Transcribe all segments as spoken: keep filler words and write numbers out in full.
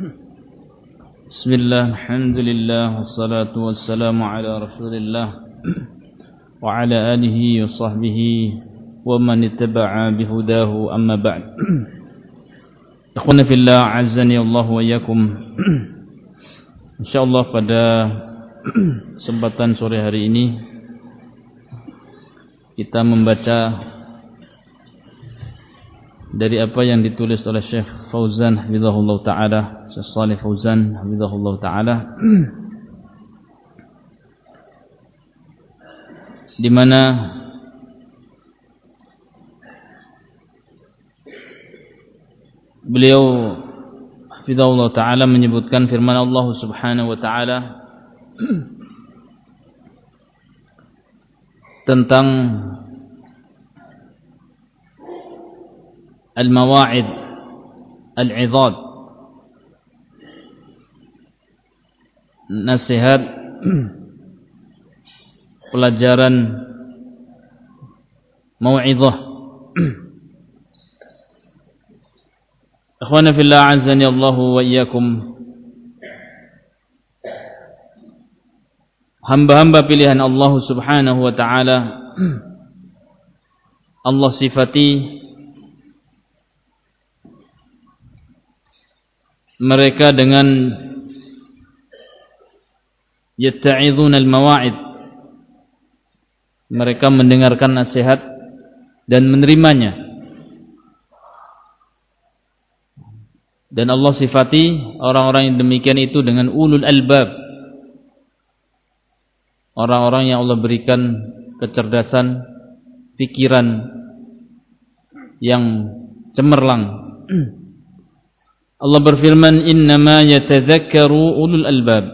Bismillah, alhamdulillah, wassalatu wassalamu ala rasulillah wa ala alihi wa sahbihi wa man ittaba'a bihudahu, amma ba'd. Ikhwana fillah, azzani Allah wa iyyakum. Insyaallah pada kesempatan sore hari ini kita membaca dari apa yang ditulis oleh Syekh Fauzan hafizahullah taala, Syekh Shalih Fauzan hafizahullah taala, di mana beliau hafizahullah taala menyebutkan firman Allah Subhanahu wa taala tentang al-mawa'id al-'idhad, nasihat, pelajaran, mau'izah. Ikhwana fillah, azani Allah wa iyyakum. Hamba-hamba pilihan Allah Subhanahu wa taala, Allah sifati mereka dengan yatta'idhun al-mawa'id. Mereka mendengarkan nasihat dan menerimanya. Dan Allah sifati orang-orang yang demikian itu dengan ulul albab, orang-orang yang Allah berikan kecerdasan pikiran yang cemerlang. Allah berfirman, innama yatadzakkaru ulul albab.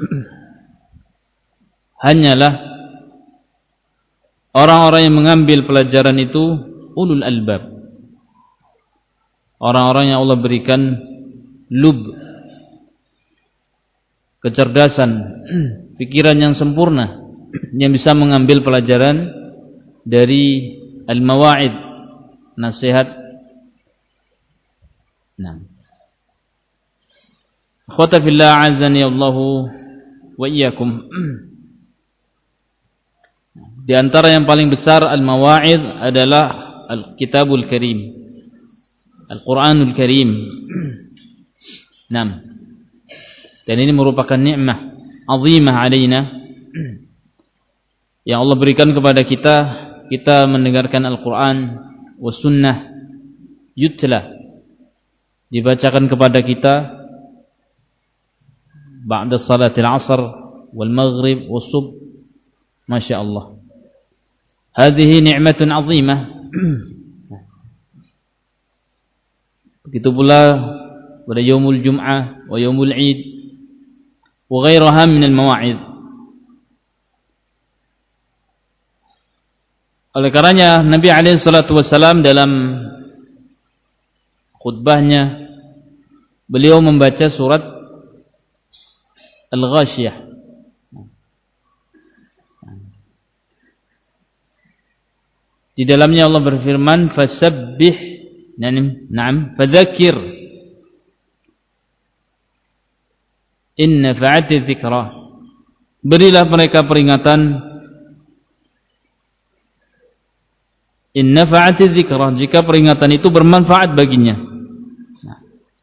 Hanyalah orang-orang yang mengambil pelajaran itu ulul albab, orang-orang yang Allah berikan lub, kecerdasan, pikiran yang sempurna, yang bisa mengambil pelajaran dari al-mawa'id, nasihat. Nah, akhwata fillah, azani Allahu wa iyyakum. Di antara yang paling besar al-mawa'id adalah al-kitabul karim, Al-Quranul Karim. Naam. Dan ini merupakan nikmah azimah alaina yang Allah berikan kepada kita. Kita mendengarkan Al-Quran wa sunnah yutla, dibacakan kepada kita ba'da salatil asr wal maghrib was subh. Masya Allah, hadhihi ni'matun azimah. Begitu pula pada yaumul jum'ah wa yaumul id wa ghairaha min al-mawa'id. Oleh karenanya Nabi alaihi salatu wasalam dalam khutbahnya beliau membaca surat Al-Ghashiyah. Di dalamnya Allah berfirman, fasabbih, na'am, fadzakir in nafa'ati dzikrah. Berilah mereka peringatan in nafa'ati dzikrah, jika peringatan itu bermanfaat baginya. Nah,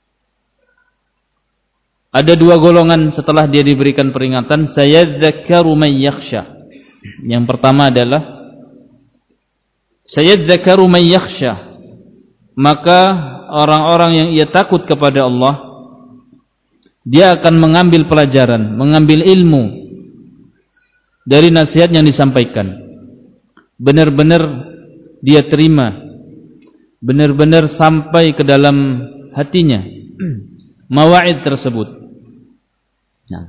ada dua golongan setelah dia diberikan peringatan, sayadzakkaru man yakhsha. Yang pertama adalah sayadzakkaru man yakhsha, maka orang-orang yang ia takut kepada Allah, dia akan mengambil pelajaran, mengambil ilmu dari nasihat yang disampaikan. Benar-benar dia terima, benar-benar sampai ke dalam hatinya mawa'id tersebut. Nah,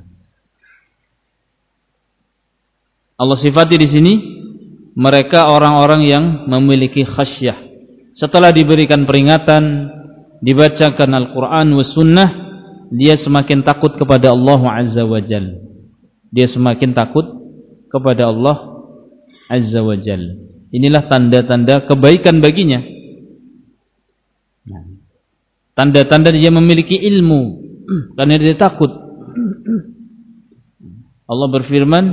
Allah sifati di sini mereka orang-orang yang memiliki khasyah. Setelah diberikan peringatan, dibacakan Al-Quran wa sunnah, dia semakin takut kepada Allah Azza wa Jal. Dia semakin takut kepada Allah Azza wa Jal. Inilah tanda-tanda kebaikan baginya. Tanda-tanda dia memiliki ilmu karena dia takut. Allah berfirman,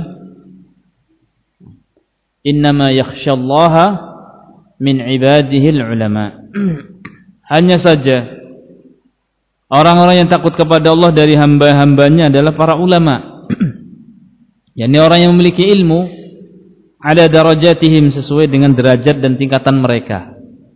innama yakhsyallaha min ibadihil ulama. Hanya saja orang-orang yang takut kepada Allah dari hamba-hambanya adalah para ulama. yakni orang yang memiliki ilmu ala darajatihim, sesuai dengan derajat dan tingkatan mereka.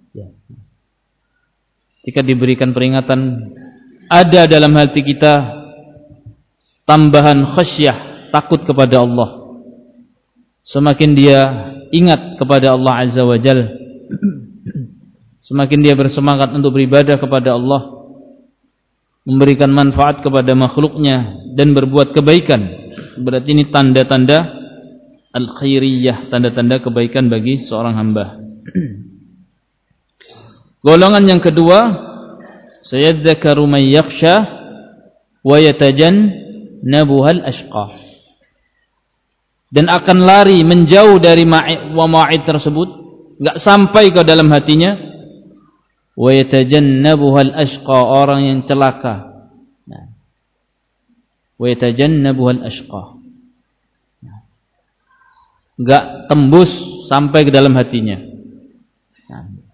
Jika diberikan peringatan, ada dalam hati kita tambahan khasyah, takut kepada Allah, semakin dia ingat kepada Allah Azza wa Jal, semakin dia bersemangat untuk beribadah kepada Allah, memberikan manfaat kepada makhluknya dan berbuat kebaikan. Berarti ini tanda-tanda al-khairiyah, tanda-tanda kebaikan bagi seorang hamba. Golongan yang kedua, sayadzakaru man yakhsha wa yatajannabuhal ashqa. Dan akan lari menjauh dari ma'id wa ma'id tersebut, enggak sampai ke dalam hatinya. Wa yatajannabuhal ashqa, orang yang celaka. Nah. Wa yatajannabuhal ashqa. Enggak tembus sampai ke dalam hatinya. Nah.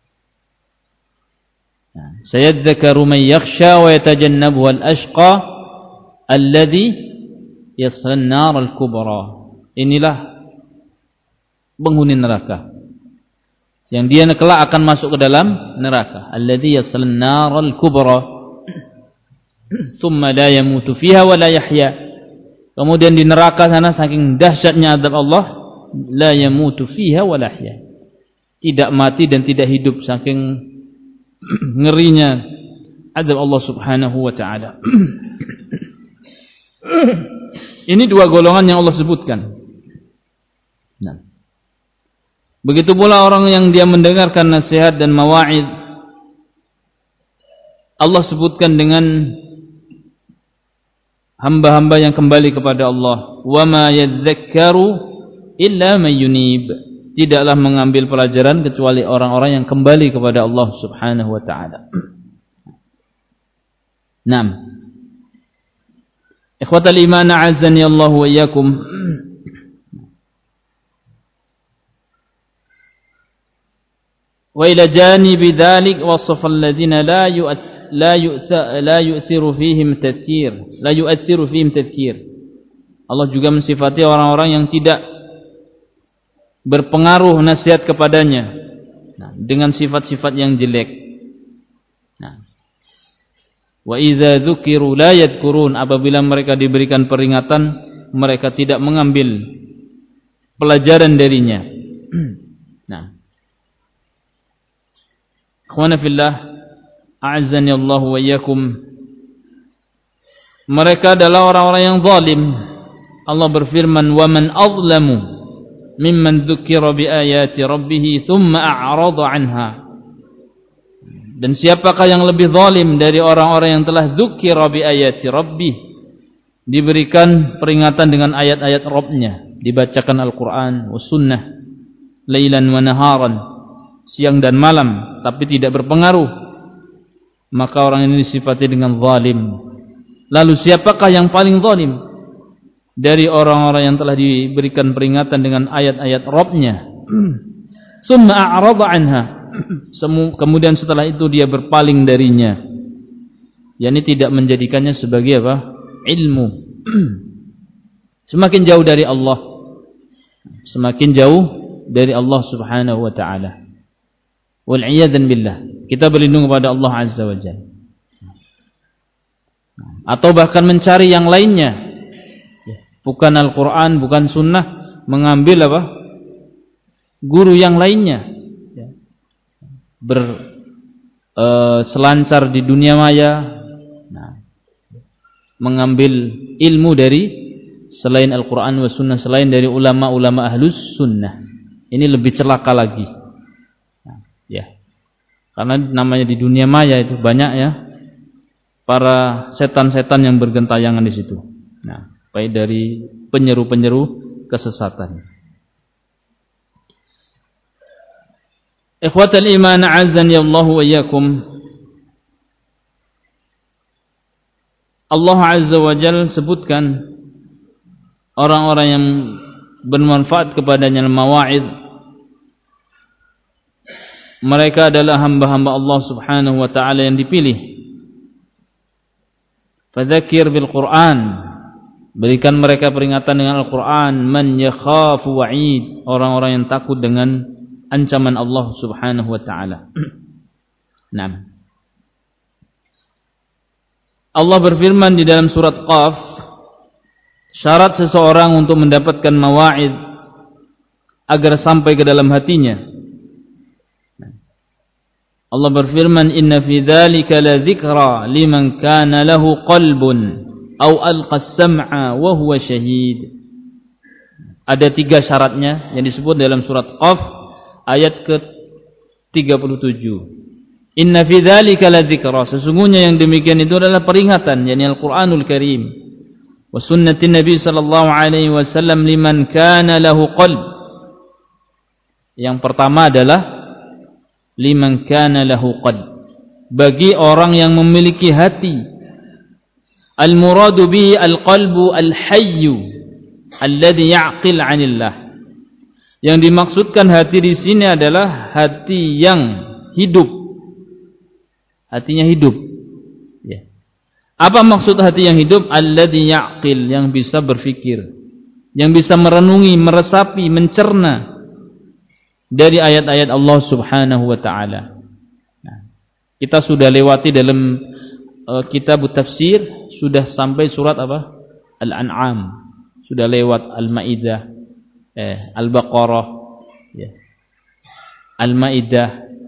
Sayadzakaru man yakhsha wa yatajannabuhal ashqa alladhi yaslan nar al-kubra. Inilah penghuni neraka yang dia kelak akan masuk ke dalam neraka. Alladhi yaslan nar al-kubra thumma la yamutu fiha wa la yahya. Kemudian di neraka sana saking dahsyatnya azab Allah, la yamutu fiha wa la yahya, tidak mati dan tidak hidup saking ngerinya azab Allah Subhanahu wa ta'ala. Ini dua golongan yang Allah sebutkan. Nah, begitu pula orang yang dia mendengarkan nasihat dan mawa'id, Allah sebutkan dengan hamba-hamba yang kembali kepada Allah. Wa ma yadzakkaru illa man yunib. Tidaklah mengambil pelajaran kecuali orang-orang yang kembali kepada Allah Subhanahu wa ta'ala. Naam. Ikhwatal iman, a'azzani Allah wa iyyakum. Wa ila janibi dzalik wasafa alladhina la yu'at la yu'sa la yu'thiru fihim tadhkir, la yu'athiru fihim tadhkir. Allah juga mensifati orang-orang yang tidak berpengaruh nasihat kepadanya, nah, dengan sifat-sifat yang jelek. Nah, wa idza dzukiru la yadhkurun, apabila mereka diberikan peringatan mereka tidak mengambil pelajaran darinya. Nah, ikhwana fillah, a'azzani Allah wa iyyakum, mereka adalah orang-orang yang zalim. Allah berfirman, wa man azlamu mimman dzukira bi ayati rabbih thumma a'rada anha. Dan siapakah yang lebih zalim dari orang-orang yang telah dzukira bi ayati rabbih, diberikan peringatan dengan ayat-ayat Rabbnya, dibacakan Al-Qur'an was sunnah lailan wa naharan, siang dan malam, tapi tidak berpengaruh, maka orang ini disifati dengan zalim. Lalu siapakah yang paling zalim dari orang-orang yang telah diberikan peringatan dengan ayat-ayat Rabbnya, summa a'rada anha, kemudian setelah itu dia berpaling darinya, yakni tidak menjadikannya sebagai apa? Ilmu. Semakin jauh dari Allah, semakin jauh dari Allah Subhanahu wa ta'ala. Wal iyadzan billah, kita berlindung kepada Allah Azza wa Jalla. Atau bahkan mencari yang lainnya, bukan Al-Quran, bukan Sunnah, mengambil apa? Guru yang lainnya, berselancar e, di dunia maya, nah, mengambil ilmu dari selain Al-Quran wa Sunnah, selain dari ulama-ulama ahlus sunnah. Ini lebih celaka lagi, nah, ya, karena namanya di dunia maya itu banyak ya para setan-setan yang bergentayangan di situ. Nah, baik dari penyeru-penyeru kesesatan. Ikhwatal iman, a'azzani Allah wa iyyakum. Allah Azza wa Jalla sebutkan orang-orang yang bermanfaat kepadanya al-mawa'id, mereka adalah hamba-hamba Allah Subhanahu wa taala yang dipilih. Fadzakir bil Qur'an, berikan mereka peringatan dengan Al-Qur'an. Man yakhafu wa'id, orang-orang yang takut dengan ancaman Allah Subhanahu wa taala. Naam. Allah berfirman di dalam surat Qaf, syarat seseorang untuk mendapatkan mawa'id agar sampai ke dalam hatinya. Allah berfirman, inna fi dzalika la dzikra liman kana lahu qalbun aw alqa as-sam'a wa huwa syahid. Ada tiga syaratnya yang disebut dalam surat Qaf ayat ke tiga puluh tujuh. Inna fi dzalika la dzikra, sesungguhnya yang demikian itu adalah peringatan, yakni Al-Qur'anul Karim, wa sunnatin Nabi sallallahu alaihi wasallam liman kana lahu qalb. Yang pertama adalah liman kana lahu qalb, bagi orang yang memiliki hati. Al-muradu bihi al-qalbu al-hayyu alladhi ya'qil 'anillah. Yang dimaksudkan hati di sini adalah hati yang hidup. Hatinya hidup. Ya. Apa maksud hati yang hidup? Alladhi ya'qil, yang bisa berfikir, yang bisa merenungi, meresapi, mencerna dari ayat-ayat Allah Subhanahu wa taala. Nah, kita sudah lewati dalam uh, kitab tafsir, sudah sampai surat apa? Al-An'am. Sudah lewat Al-Maidah, eh Al-Baqarah, ya. Al-Maidah,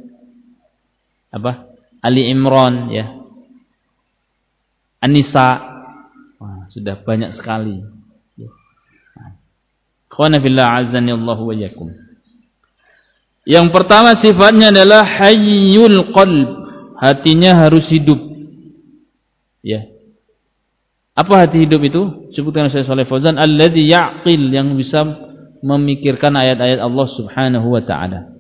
apa? Ali Imran, ya. An-Nisa. Wah, sudah banyak sekali. Ya. Khana fillah azani Allah wa iyyakum. Yang pertama sifatnya adalah hayyul qalb, hatinya harus hidup. Ya. Apa hati hidup itu? Sebutkan Syekh Shalih Fauzan, alladzi ya'qil, yang bisa memikirkan ayat-ayat Allah Subhanahu wa taala.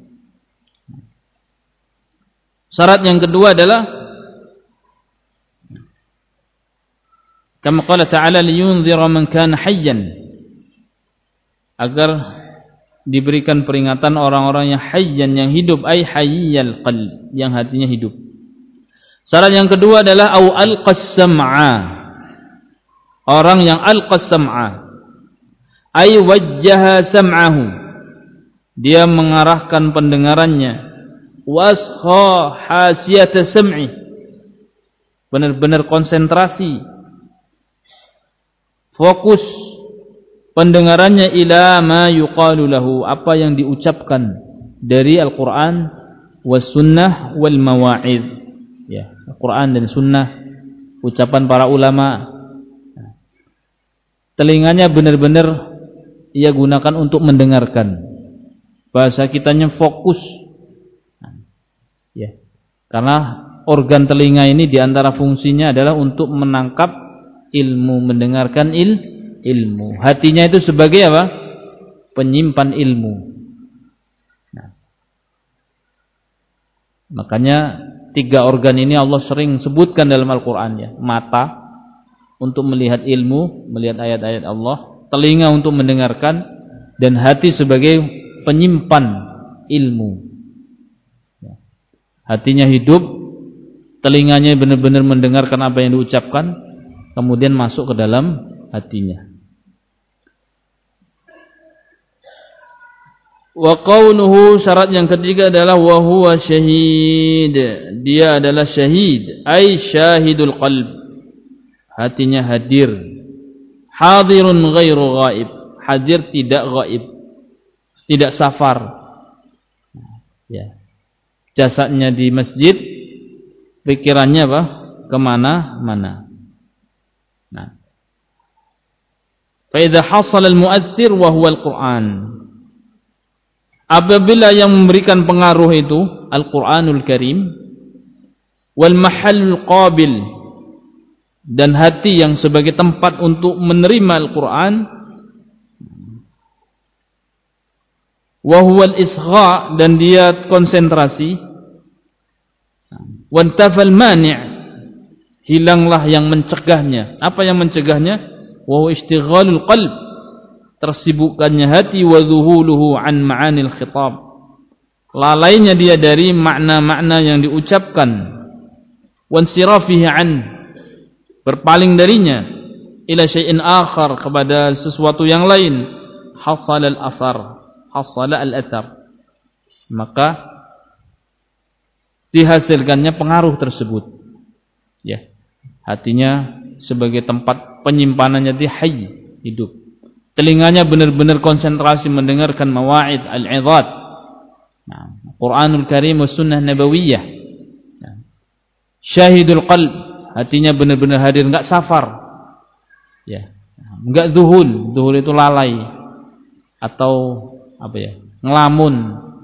Syarat yang kedua adalah kama qala ta'ala liyunzira man kana hayyan, agar diberikan peringatan orang-orang yang hayyan, yang hidup, ay hayyal qalb, yang hatinya hidup. Syarat yang kedua adalah au alqas sam'a, orang yang alqas sam'a ay wajjaha sam'ahu, dia mengarahkan pendengarannya, washa hasiyata sam'i, benar-benar konsentrasi, fokus pendengarannya, ila ma yuqalu lahu, apa yang diucapkan dari Al-Qur'an was sunnah wal mawa'id, ya, Al-Qur'an dan sunnah, ucapan para ulama. Telinganya benar-benar ia gunakan untuk mendengarkan, bahasa kitanya fokus. Ya, karena organ telinga ini diantara fungsinya adalah untuk menangkap ilmu, mendengarkan il, ilmu. Hatinya itu sebagai apa? Penyimpan ilmu. Nah, makanya tiga organ ini Allah sering sebutkan dalam Al-Quran, ya. Mata untuk melihat ilmu, melihat ayat-ayat Allah, telinga untuk mendengarkan, dan hati sebagai penyimpan ilmu. Hatinya hidup, telinganya benar-benar mendengarkan apa yang diucapkan, kemudian masuk ke dalam hatinya. Wa qawluhu, syarat yang ketiga adalah wa huwa syahid, dia adalah syahid, ay syahidul qalb, hatinya hadir. Hadirun ghairu ghaib, hadir tidak ghaib, tidak safar, ya. Jasadnya di masjid, pikirannya apa? Kemana-mana. Nah, fa idza hasala al-mu'aththir wa huwa al-Qur'an, apabila yang memberikan pengaruh itu Al-Qur'anul Karim, wal mahallul qabil, dan hati yang sebagai tempat untuk menerima Al-Qur'an, wa huwa al-isgha, dan dia konsentrasi, wantafal mani', hilanglah yang mencegahnya. Apa yang mencegahnya? Wa huwa istighalul qalb, tersibukkannya hati, wa dhuhuluhu an ma'anil khitab, lalainya dia dari makna-makna yang diucapkan, wansirafihi an, berpaling darinya, ila syai'in akhar, kepada sesuatu yang lain, hasal al-athar, hasal al-athar, maka dihasilkannya pengaruh tersebut. Ya, hatinya sebagai tempat penyimpanannya di hayy, hidup. Telinganya benar-benar konsentrasi mendengarkan mawa'id al-'idhat, nah, Quranul Karim wa sunnah nabawiyah. Nah, syahidul qalb, hatinya benar-benar hadir, enggak safar. Ya, enggak zuhul. Zuhul itu lalai atau apa ya? Ngelamun.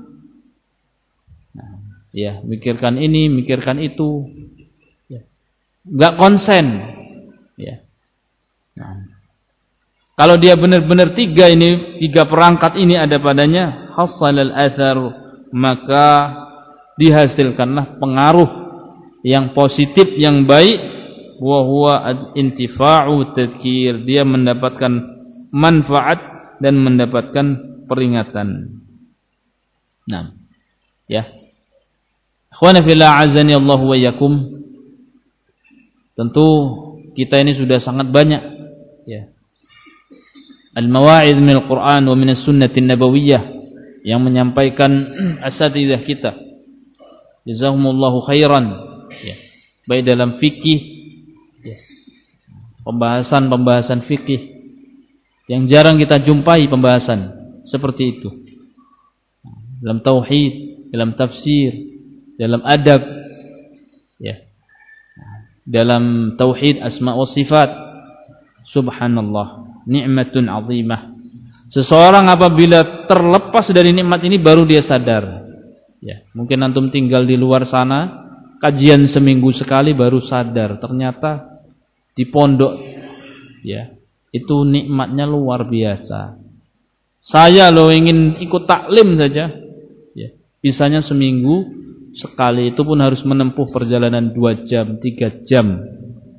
Nah, ya, mikirkan ini, mikirkan itu. Ya. Enggak konsen. Ya. Nah, kalau dia benar-benar tiga ini, tiga perangkat ini ada padanya, hasalal athar, maka dihasilkanlah pengaruh yang positif, yang baik, wa huwa intifa'u tadhkir, dia mendapatkan manfaat dan mendapatkan peringatan. Nah, ya. Ikhwana fillah azani Allah wa iyyakum. Tentu kita ini sudah sangat banyak, ya, al-mawa'id min al-Quran wa min as-sunnah an-nabawiyah yang menyampaikan asatidzah kita, jazahumullahu khairan, ya, baik dalam fikih, ya, pembahasan-pembahasan fikih yang jarang kita jumpai pembahasan seperti itu, dalam tauhid, dalam tafsir, dalam adab, ya, dalam tauhid asma wa sifat. Subhanallah, nikmatun azimah. Seseorang apabila terlepas dari nikmat ini baru dia sadar. Ya, mungkin antum tinggal di luar sana, kajian seminggu sekali baru sadar ternyata di pondok, ya, itu nikmatnya luar biasa. Saya loh ingin ikut taklim saja, ya, bisanya seminggu sekali, itu pun harus menempuh perjalanan dua jam, tiga jam.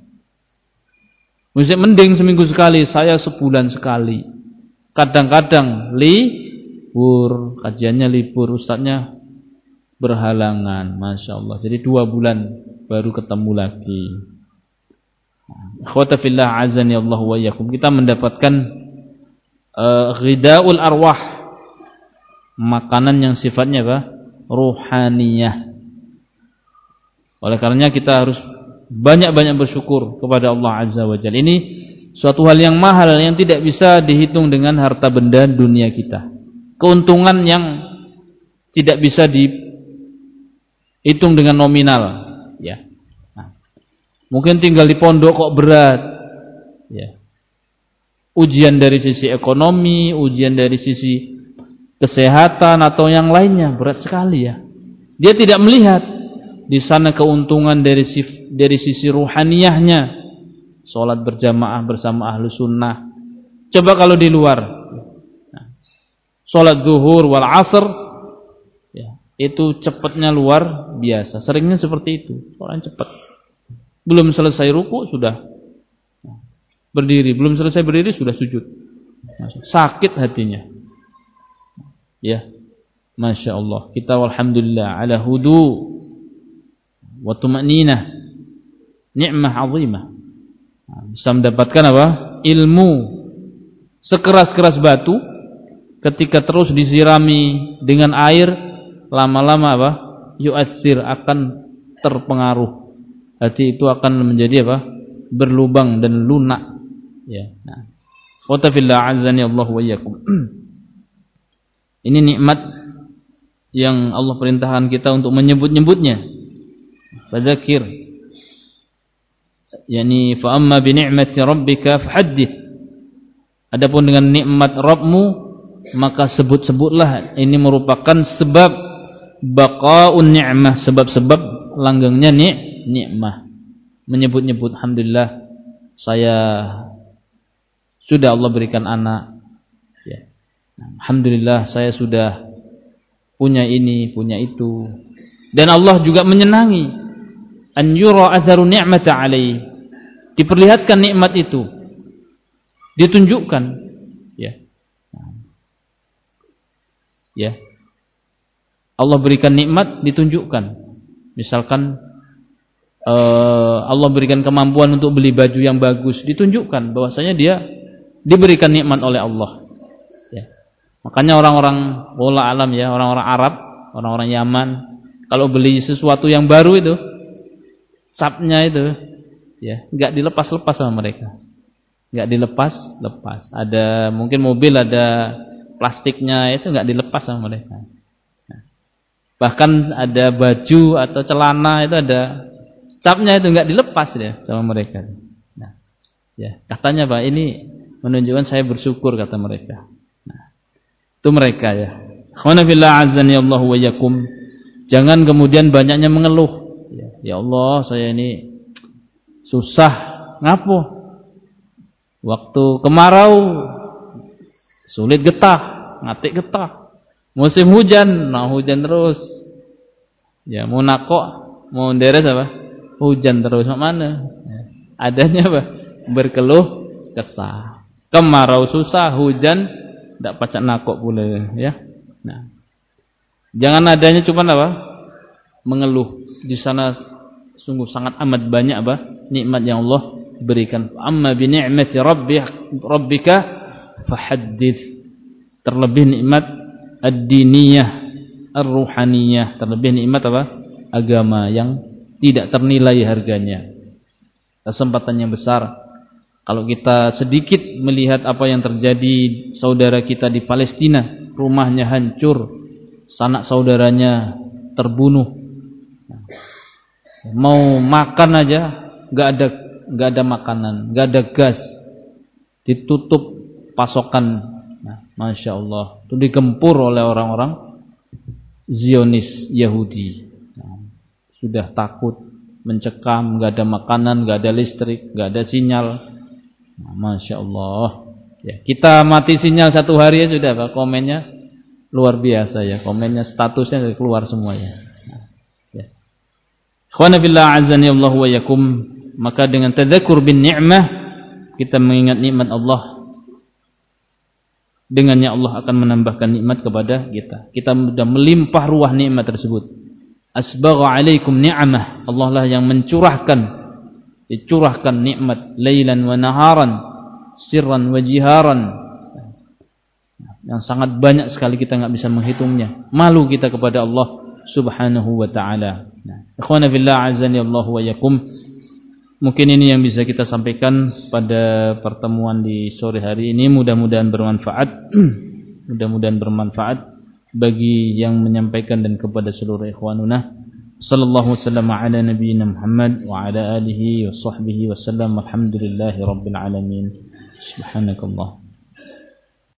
Mesti mending seminggu sekali, saya sebulan sekali. Kadang-kadang libur, kajiannya libur, ustadznya berhalangan, masya Allah. Jadi dua bulan baru ketemu lagi. Ikhwata fillah azani Allah wa iyyakum. Kita mendapatkan uh, ghidaul arwah, makanan yang sifatnya apa? Ruhaniyah. Oleh karenanya kita harus banyak-banyak bersyukur kepada Allah Azza wa Jalla. Ini suatu hal yang mahal yang tidak bisa dihitung dengan harta benda dunia kita. Keuntungan yang tidak bisa dihitung dengan nominal, ya. Nah, mungkin tinggal di pondok kok berat, ya. Ujian dari sisi ekonomi, ujian dari sisi kesehatan atau yang lainnya berat sekali, ya. Dia tidak melihat di sana keuntungan dari sisi, dari sisi ruhaniyahnya, sholat berjamaah bersama ahlu sunnah. Coba kalau di luar, nah, sholat zuhur wal asr, ya, itu cepatnya luar biasa. Seringnya seperti itu, sholat cepat. Belum selesai ruku sudah berdiri, belum selesai berdiri sudah sujud. Sakit hatinya, ya, masya Allah. Kita walhamdulillah ala hudu wa tuma'ninah, nikmah azimah. Bisa mendapatkan apa? Ilmu sekeras-keras batu, ketika terus disirami dengan air, lama-lama apa? Yu'athir, akan terpengaruh. Hati itu akan menjadi apa? Berlubang dan lunak, ya. Nah, wa tafillah azani Allah wa iyyakum. Ini nikmat yang Allah perintahkan kita untuk menyebut-nyebutnya. Fadzakir, yakni fa amma bi ni'mati rabbika fahaddits. Adapun dengan nikmat Rabbmu, maka sebut-sebutlah. Ini merupakan sebab baqaun ni'mah, sebab-sebab langgengnya ni nikmah. Menyebut-nyebut, alhamdulillah saya sudah Allah berikan anak, ya. Alhamdulillah saya sudah punya ini, punya itu. Dan Allah juga menyenangi an yura atharu ni'mata alaihi, diperlihatkan nikmat itu, ditunjukkan, ya. Ya. Allah berikan nikmat, ditunjukkan. Misalkan uh, Allah berikan kemampuan untuk beli baju yang bagus, ditunjukkan bahwasanya dia diberikan nikmat oleh Allah. Ya. Makanya orang-orang wallahu alam ya, orang-orang Arab, orang-orang Yaman, kalau beli sesuatu yang baru itu, sapnya itu, ya, enggak dilepas-lepas sama mereka. Enggak dilepas-lepas. Ada mungkin mobil ada plastiknya itu enggak dilepas sama mereka. Nah, bahkan ada baju atau celana itu ada sapnya itu enggak dilepas ya sama mereka. Nah, ya, katanya Pak, ini menunjukkan saya bersyukur kata mereka. Nah, itu mereka ya. Khana billah azani Allah wa yakum. Jangan kemudian banyaknya mengeluh. Ya, ya Allah, saya ini susah. Ngapo? Waktu kemarau sulit getah, ngatik getah. Musim hujan, nah hujan terus. Ya, mau nakok, mau deres apa? Hujan terus. Mana? Ya, adanya apa? Berkeluh kesah. Kemarau susah, hujan ndak pacak nakok pula, ya. Nah, jangan adanya cuma apa? Mengeluh. Di sana sungguh sangat amat banyak apa? Nikmat yang Allah berikan. Amma bi ni'mati rabbika fahaddits. Terlebih nikmat ad-diniyah, ar-ruhaniyah, terlebih nikmat apa? Agama yang tidak ternilai harganya. Kesempatan yang besar. Kalau kita sedikit melihat apa yang terjadi saudara kita di Palestina, rumahnya hancur, sanak saudaranya terbunuh. Mau makan aja enggak ada enggak ada makanan, enggak ada gas. Ditutup pasokan. Nah, Masya Allah, itu digempur oleh orang-orang Zionis Yahudi. Nah, sudah takut, mencekam, enggak ada makanan, enggak ada listrik, enggak ada sinyal. Nah, Masya Allah. Ya, kita mati sinyal satu hari ya sudah, Pak, komennya luar biasa ya, komennya statusnya keluar semuanya. Nah, ya. Ikhwana fillah azani Allah wa yakum, maka dengan tadzakur bin ni'mah kita mengingat nikmat Allah, dengannya Allah akan menambahkan nikmat kepada kita. Kita sudah melimpah ruah nikmat tersebut. Asbagha alaikum ni'mah, Allah lah yang mencurahkan, dicurahkan nikmat lailan wa naharan, sirran wa jiharan, yang sangat banyak sekali kita enggak bisa menghitungnya. Malu kita kepada Allah Subhanahu wa taala. Nah, ikhwana fillah azani Allah wa yakum. Mungkin ini yang bisa kita sampaikan pada pertemuan di sore hari ini. Mudah-mudahan bermanfaat. Mudah-mudahan bermanfaat bagi yang menyampaikan dan kepada seluruh ikhwanuna. Sallallahu wasallam ala nabiyyina Muhammad wa ala alihi wa sahbihi wasallam. Alhamdulillahi rabbil alamin. Subhanakallah.